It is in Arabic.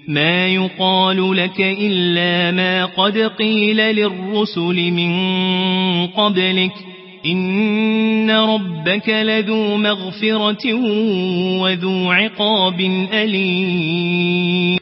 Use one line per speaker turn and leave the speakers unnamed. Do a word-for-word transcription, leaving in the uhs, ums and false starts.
ما يقال لك إلا ما قد قيل للرسل من قبلك إن ربك لذو مغفرة وذو عقاب أليم.